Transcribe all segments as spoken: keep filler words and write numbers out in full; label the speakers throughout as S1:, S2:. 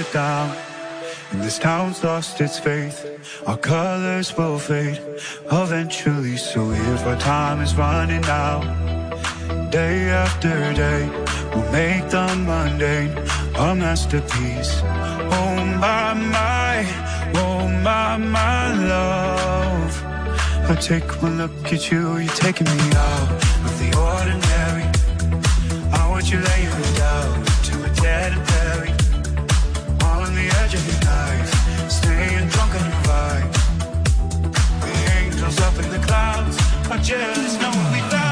S1: down. And this town's lost its faith. Our colors will fade eventually. So if our time is running out, day after day, we'll make the mundane a masterpiece. Oh my, my, oh my, my love. I take one look at you, you're taking me out of the ordinary. I want you laying me down to a dead and buried on the edge of your knife, staying drunk on your vibe. The angels up in the clouds are jealous, know what we found.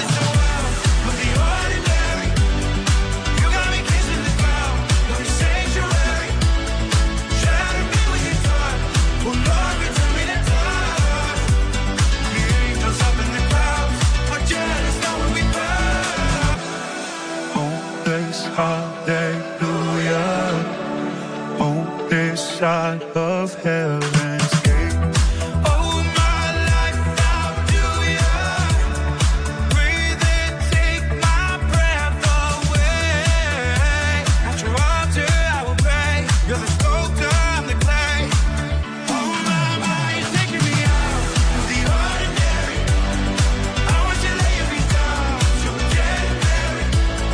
S1: Hallelujah, on this side of heaven's gate. Oh, my life, how do you breathe and take my breath away? At your altar, I will pray. You're the sculptor, I'm the clay. Oh, my, my, you're taking me out of the ordinary. I want you laying me down to a dead and buried.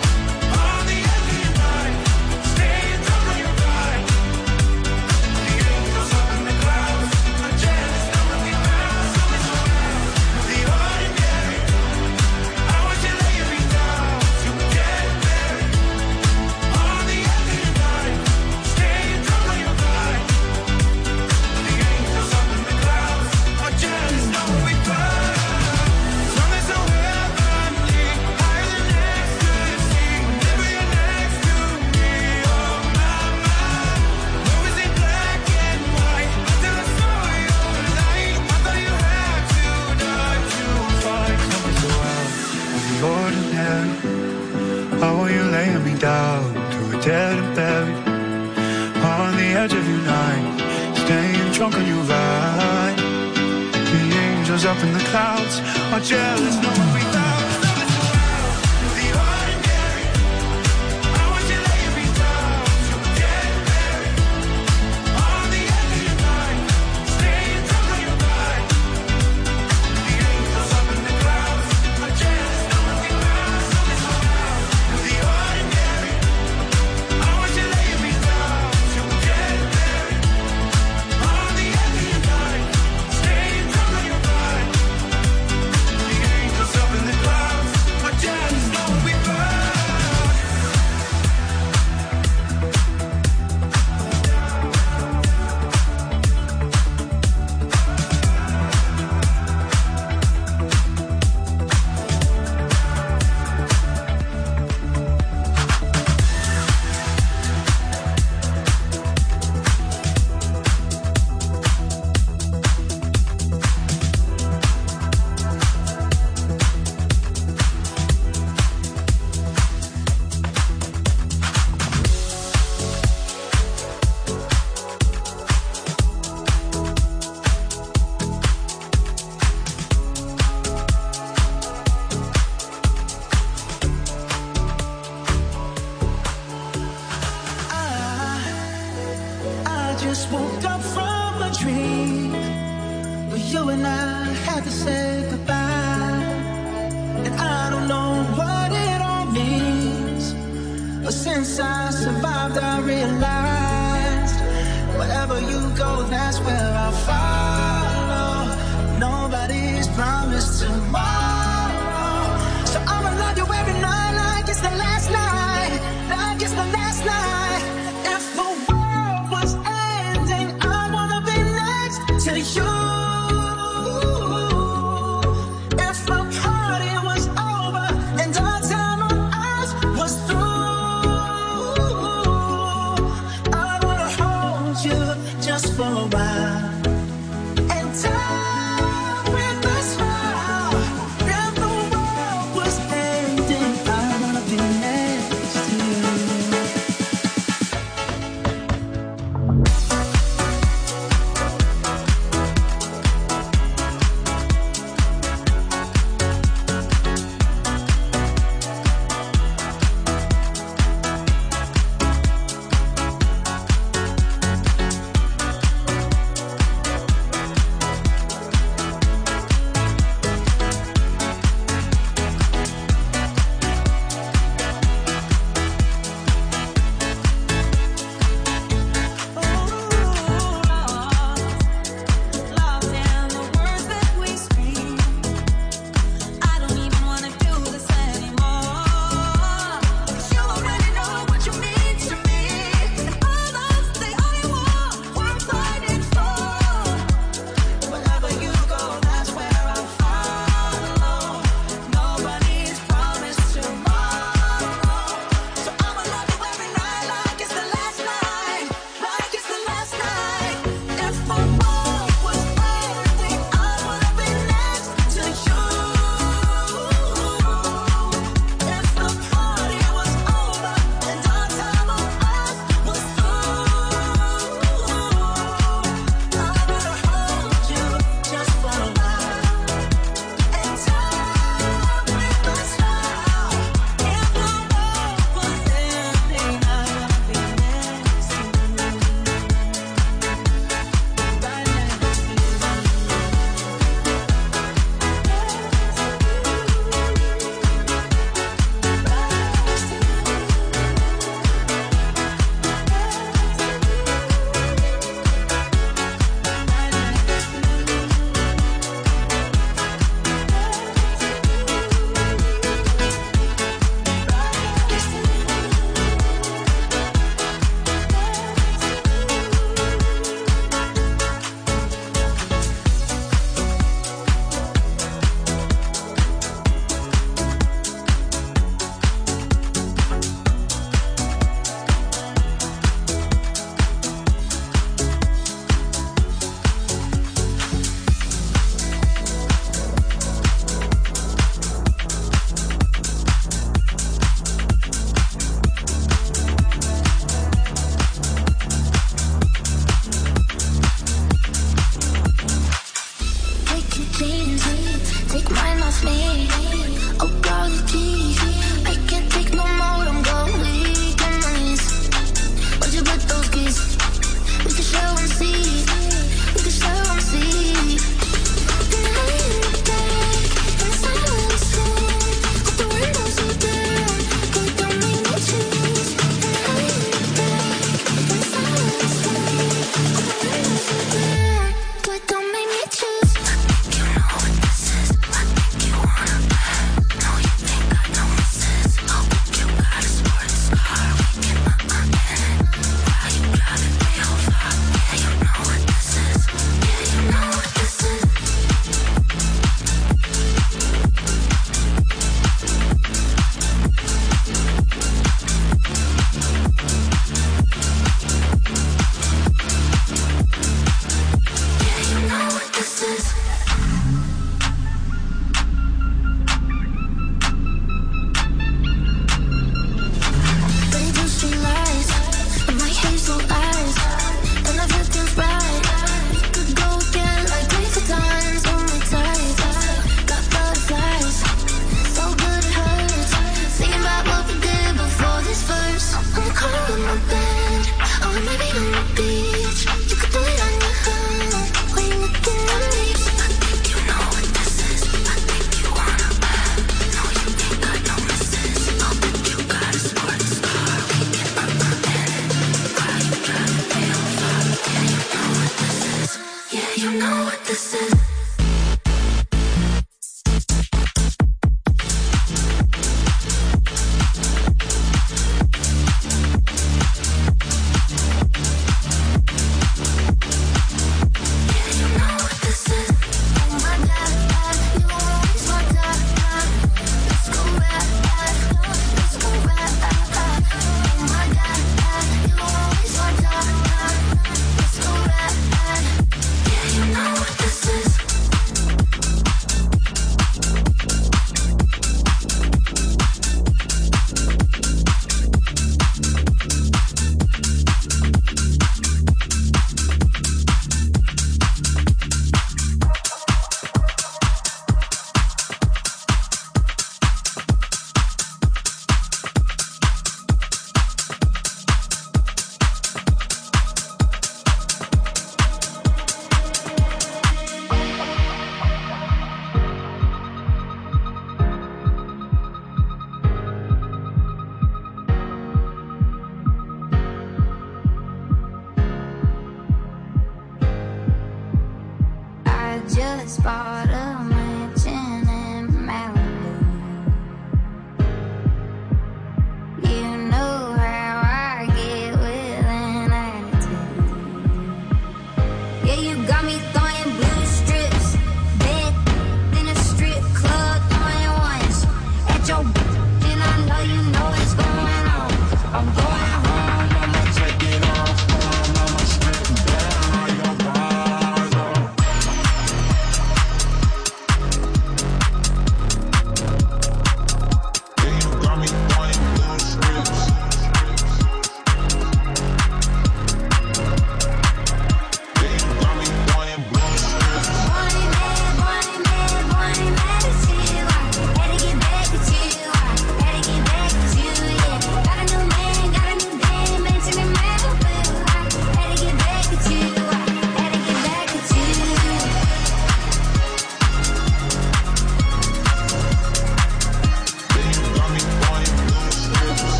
S1: Down to a dead and buried on the edge of your night, staying drunk on your ride. The angels up in the clouds are jealous, knowing we found.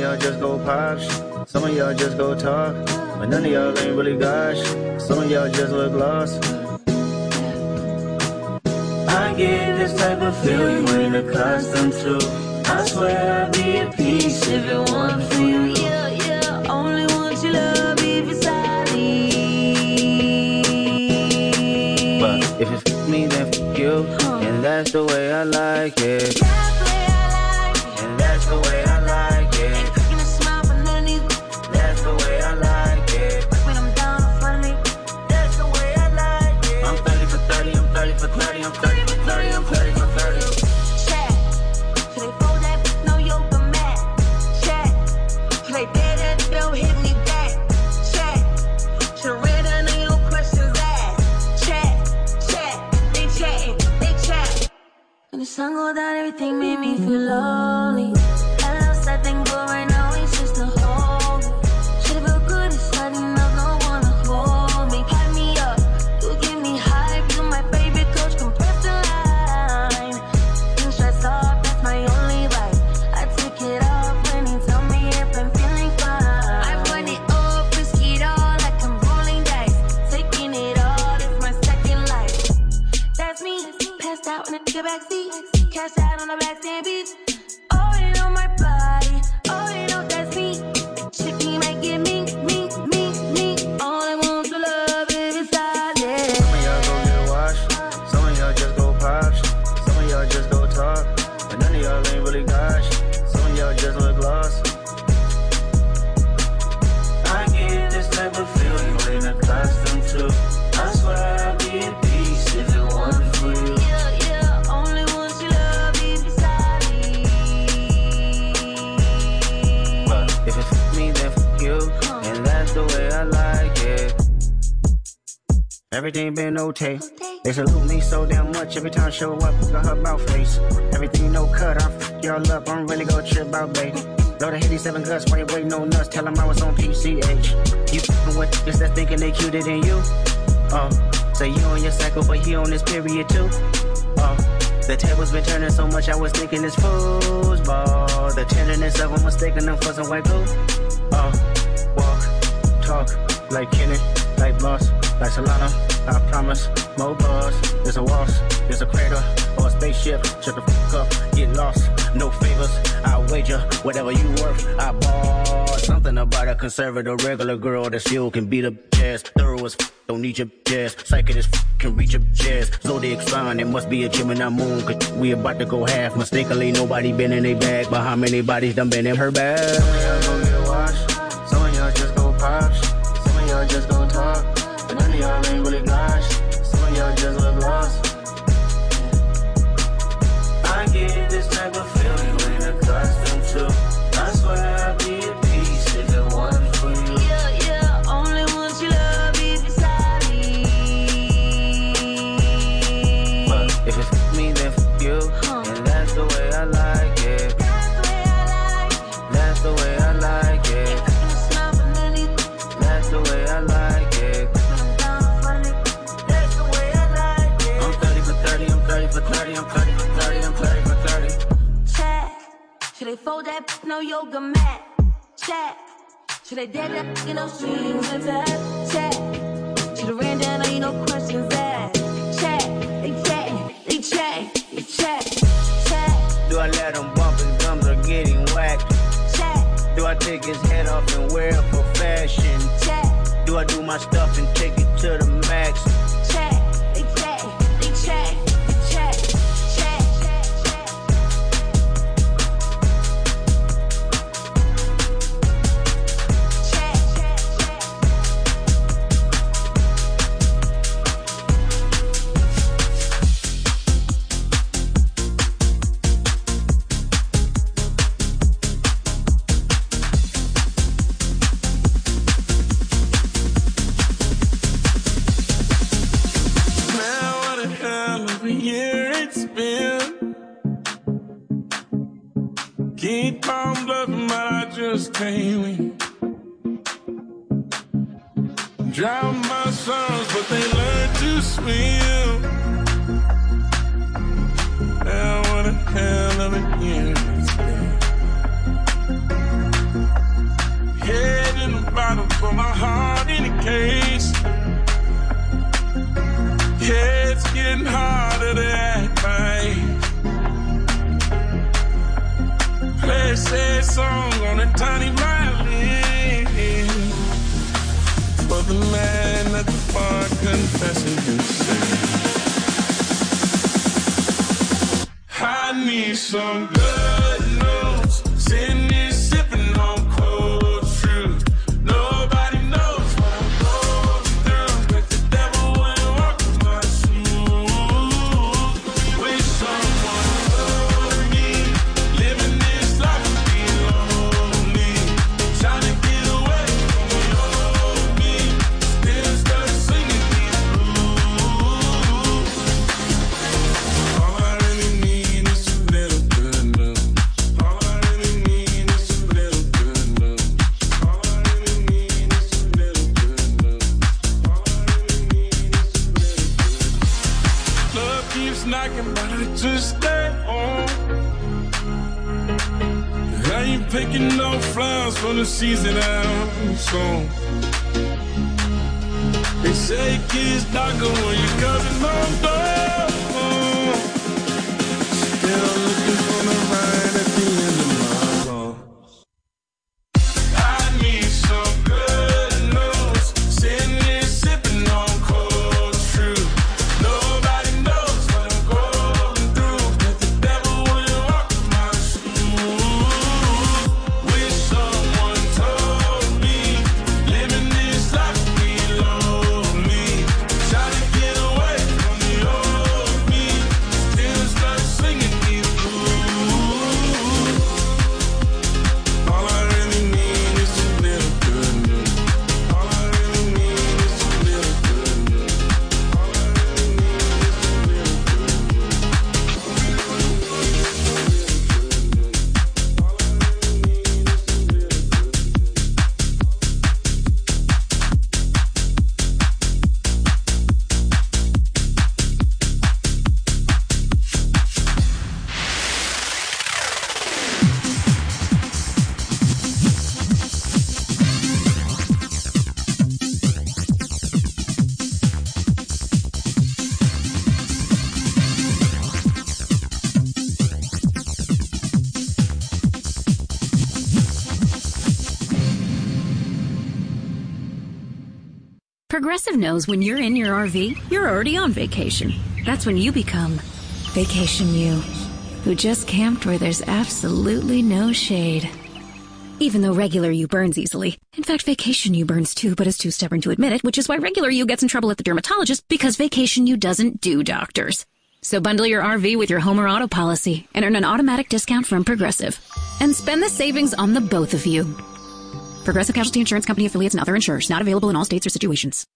S2: y'all just go pop shit. Some of y'all just go talk. But none of y'all ain't really got shit. Some of y'all just look lost. I get this type of feel you ain't accustomed to. I swear I'd be at peace if it wasn't for you.
S3: Yeah, yeah, only want your love if it's solid.
S2: But if it's f me, then f you. Huh. And that's the way I like it.
S3: That's the way I like it.
S2: And that's the way I like it.
S3: Ain't cooking a smile for none of these.
S2: That's the way I like it.
S3: When I'm down in front of me.
S2: That's the way I like it. I'm thirty for thirty, I'm thirty for thirty, I'm thirty for thirty, I'm thirty for thirty.
S3: Check. Should they fold that? No yoga mat. Check. Should they dare that? Don't hit me back. Check. Should have read under your questions asked. Check. Check. They chatting. They chat. When the sun go down, everything made me feel lonely. I lost that thing, but right now it's just a home. Should've felt good inside, enough, no one to hold me. Hype me up, you give me hype. You my favorite coach, compress the line. You stress off, that's my only right. I take it off when you tell me if I'm feeling fine. I run it up, risk it all like I'm rolling dice. Taking it all, it's my second life. That's me, passed out in the nigga backseat. Cash out on the backstand beach. Oh, you know my body. Oh, you know that's me. Shit, he might give me, me, me, me. All I want to love is inside, yeah.
S2: Some of y'all go get washed. Some of y'all just go pop shit. Some of y'all just go talk. But none of y'all ain't really got shit. Some of y'all just look lost. I get this type of feel you ain't accustomed to. I swear I'd be at peace if it wasn't for you.
S3: Yeah, yeah, only want your love if it's solid.
S2: But if it's f me, then f you. And that's the way I like it. Everything been okay. They salute me so damn much every time I show up. Look at her mouth face. Everything no cut. I f y'all up. I'm really gonna trip out, babe. Load of eighty-seven guts. Why you waiting no nuts? Tell them I was on P C H. You f***ing with niggas that thinking they cuter than you. Uh, say you on your cycle, but he on his period too. Uh, the tables been turning so much, I was thinking it's foosball. The tenderness of them mistaking them for some white glue. Uh, walk, talk, like Kenny, like Boss, like Solana. I promise, more buzz. There's a waltz, there's a crater, or a spaceship. Shut the fuck up, get lost. No favors, I wager whatever you worth. I bought something about a conservative regular girl that still can beat up jazz. Thorough as f- don't need your jazz. Psychic as f- can reach your jazz. Zodiac sign, it must be a Gemini moon. Cause we about to go half. Mistakenly, nobody been in a bag. But how many bodies done been in her bag? Some of y'all go get washed. Some of y'all just go pop shit. Some of y'all just go talk. But none of y'all ain't really got shit. Some of y'all just look lost. I get this type of feel you ain't accustomed to. I swear I'd be at peace if it wasn't for you.
S3: Yeah, yeah, only want your love if it's solid.
S2: But if it's f me, then f you. And that's the way I like it.
S3: That's the way I like it.
S2: That's the way I like it.
S3: Ain't cooking a smile for none of these.
S2: That's the way I like it.
S3: When I'm down in front of me.
S2: That's the way I like it. I'm thirty for thirty, I'm thirty for thirty, I'm thirty for thirty, I'm thirty for thirty.
S3: Check. Should they fold that? No yoga mat. Check. Should they dead that? You know strings attached. Check. Should've ran down on you, no questions asked. Check. They check. They check. They check. Check.
S2: Do I let him bump his gums or get him whacked?
S3: Check.
S2: Do I take his head off and wear it for fashion?
S3: Check.
S2: Do I do my stuff and take it to the max?
S3: Check. They check. They check. They check. Check. Check. Check.
S4: Keep on bluffing, but I just can't win. Drown my sons, but they learn to swim. Now what the hell of a year it's been. a sad song on a tiny violin. But the man at the bar confessing himself. I need some good news. Sitting here sipping on cold truth. Nobody knows what I'm going through. But the devil wouldn't walk in my shoes. Wish someone told me living this life would be lonely. Trying to get away from the old me. Still stuck singing these blues. All I really need is a little good news. All I really need is a little good news. All I really need is a little good news. All I really need is a little good. Love keeps knocking, but I just stay home. I ain't picking no flowers for the season I'm sown. They say kids darker when you're coming home door. Still looking for the light at the end of my road. I need some good news. Sitting here sipping on cold truth. Nobody knows what I'm going through. But the devil wouldn't walk in my shoes. Wish someone told me living this life would be lonely. Trying to get away from the old me. Still stuck singing these blues. All I really need is a little good news. All I really need is a little good news. All I really need is a little good news.
S5: Progressive knows when you're in your R V, you're already on vacation. That's when you become Vacation You, who just camped where there's absolutely no shade. Even though regular you burns easily. In fact, Vacation You burns too, but is too stubborn to admit it, which is why regular you gets in trouble at the dermatologist, because Vacation You doesn't do doctors. So bundle your R V with your home or auto policy and earn an automatic discount from Progressive. And spend the savings on the both of you. Progressive Casualty Insurance Company affiliates and other insurers. Not available in all states or situations.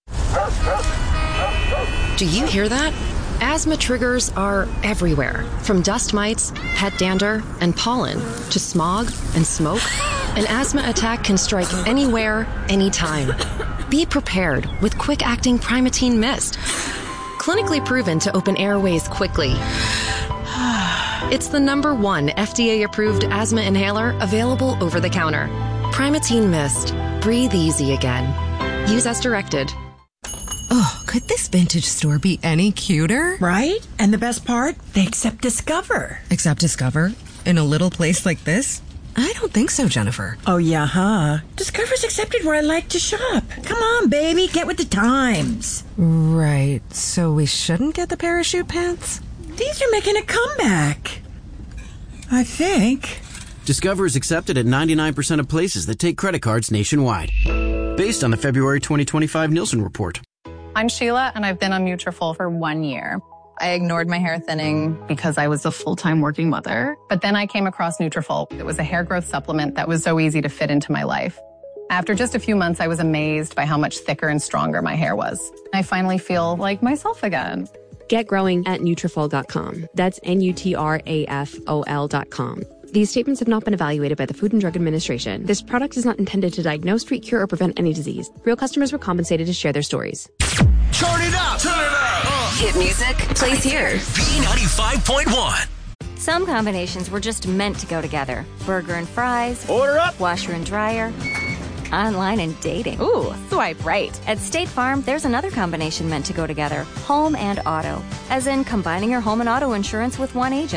S6: Do you hear that? Asthma triggers are everywhere. From dust mites, pet dander, and pollen to smog and smoke. An asthma attack can strike anywhere, anytime. Be prepared with quick-acting Primatene Mist. Clinically proven to open airways quickly. It's the number one F D A-approved asthma inhaler available over the counter. Primatene Mist. Breathe easy again. Use as directed.
S7: Oh, could this vintage store be any cuter?
S8: Right? And the best part? They accept Discover.
S7: Accept Discover? In a little place like this? I don't think so, Jennifer.
S8: Oh, yeah, huh? Discover's accepted where I like to shop. Come on, baby, get with the times.
S7: Right, so we shouldn't get the parachute pants?
S8: These are making a comeback. I think.
S9: Discover is accepted at ninety-nine percent of places that take credit cards nationwide. Based on the February twenty twenty-five Nielsen report.
S10: I'm Sheila, and I've been on Nutrafol for one year. I ignored my hair thinning because I was a full-time working mother. But then I came across Nutrafol. It was a hair growth supplement that was so easy to fit into my life. After just a few months, I was amazed by how much thicker and stronger my hair was. I finally feel like myself again.
S11: Get growing at Nutrafol dot com. That's N U T R A F O L dot com. These statements have not been evaluated by the Food and Drug Administration. This product is not intended to diagnose, treat, cure, or prevent any disease. Real customers were compensated to share their stories.
S12: Turn it up! Turn it up! Uh,
S13: Hit music plays here.
S12: B ninety-five point one.
S14: Some combinations were just meant to go together. Burger and fries.
S15: Order up!
S14: Washer and dryer. Online and dating.
S10: Ooh, swipe right.
S14: At State Farm, there's another combination meant to go together. Home and auto. As in combining your home and auto insurance with one agent.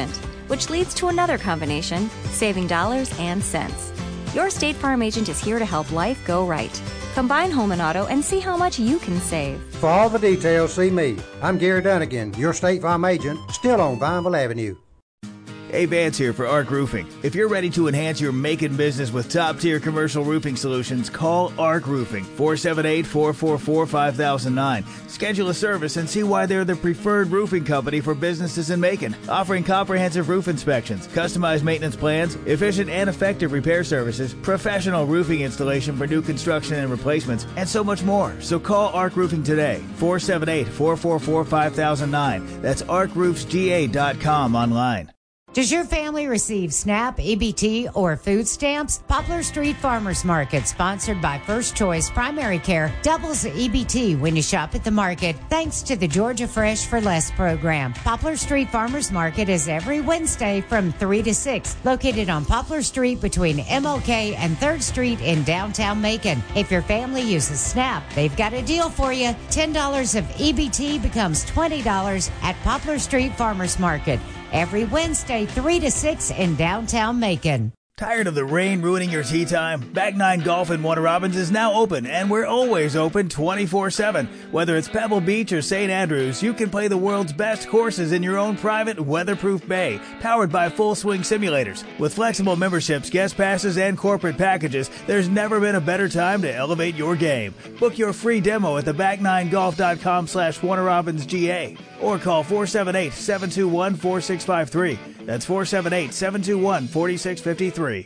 S14: which leads to another combination, saving dollars and cents. Your State Farm agent is here to help life go right. Combine home and auto and see how much you can save.
S15: For all the details, see me. I'm Gary Dunnigan, your State Farm agent, still on Vineville Avenue.
S16: Hey, Vance here for Arc Roofing. If you're ready to enhance your making business with top-tier commercial roofing solutions, call Arc Roofing, four seven eight, four four four, five thousand nine. Schedule a service and see why they're the preferred roofing company for businesses in Macon, offering comprehensive roof inspections, customized maintenance plans, efficient and effective repair services, professional roofing installation for new construction and replacements, and so much more. So call Arc Roofing today, four seven eight, four four four, five thousand nine. That's arc roofs g a dot com online.
S17: Does your family receive SNAP, E B T, or food stamps? Poplar Street Farmers Market, sponsored by First Choice Primary Care, doubles the E B T when you shop at the market, thanks to the Georgia Fresh for Less program. Poplar Street Farmers Market is every Wednesday from three to six, located on Poplar Street between M L K and third Street in downtown Macon. If your family uses SNAP, they've got a deal for you. ten dollars of E B T becomes twenty dollars at Poplar Street Farmers Market. Every Wednesday, three to six in downtown Macon.
S16: Tired of the rain ruining your tee time? Back Nine Golf in Warner Robins is now open, and we're always open twenty-four seven. Whether it's Pebble Beach or Saint Andrews, you can play the world's best courses in your own private, weatherproof bay, powered by Full Swing Simulators. With flexible memberships, guest passes, and corporate packages, there's never been a better time to elevate your game. Book your free demo at the back nine golf dot com slash Warner Robins G A or call four seven eight, seven two one, four six five three. That's four seven eight, seven two one, four six five three.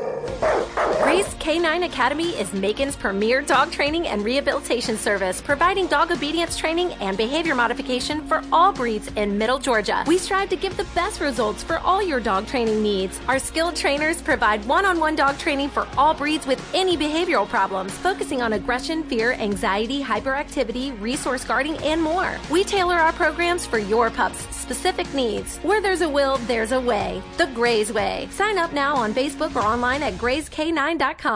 S18: Grace K nine Academy is Macon's premier dog training and rehabilitation service, providing dog obedience training and behavior modification for all breeds in Middle Georgia. We strive to give the best results for all your dog training needs. Our skilled trainers provide one-on-one dog training for all breeds with any behavioral problems, focusing on aggression, fear, anxiety, hyperactivity, resource guarding, and more. We tailor our programs for your pup's specific needs. Where there's a will, there's a way. The Grays Way. Sign up now on Facebook or online at grays k nine dot com.